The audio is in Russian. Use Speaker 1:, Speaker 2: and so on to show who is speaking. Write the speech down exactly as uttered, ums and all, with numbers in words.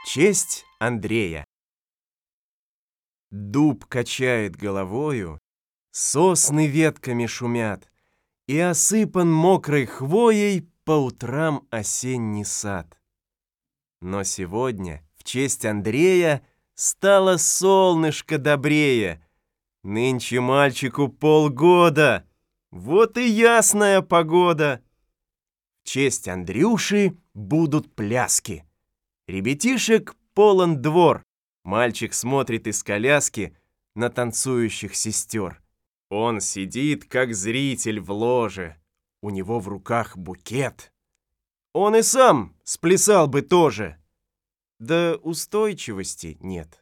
Speaker 1: честь Андрея. Дуб качает головою, сосны ветками шумят, и осыпан мокрой хвоей по утрам осенний сад. Но сегодня в честь Андрея стало солнышко добрее. Нынче мальчику полгода, вот и ясная погода. В честь Андрюши будут пляски. Ребятишек полон двор. Мальчик смотрит из коляски на танцующих сестер. Он сидит, как зритель в ложе. У него в руках букет. Он и сам сплясал бы тоже. Да устойчивости нет.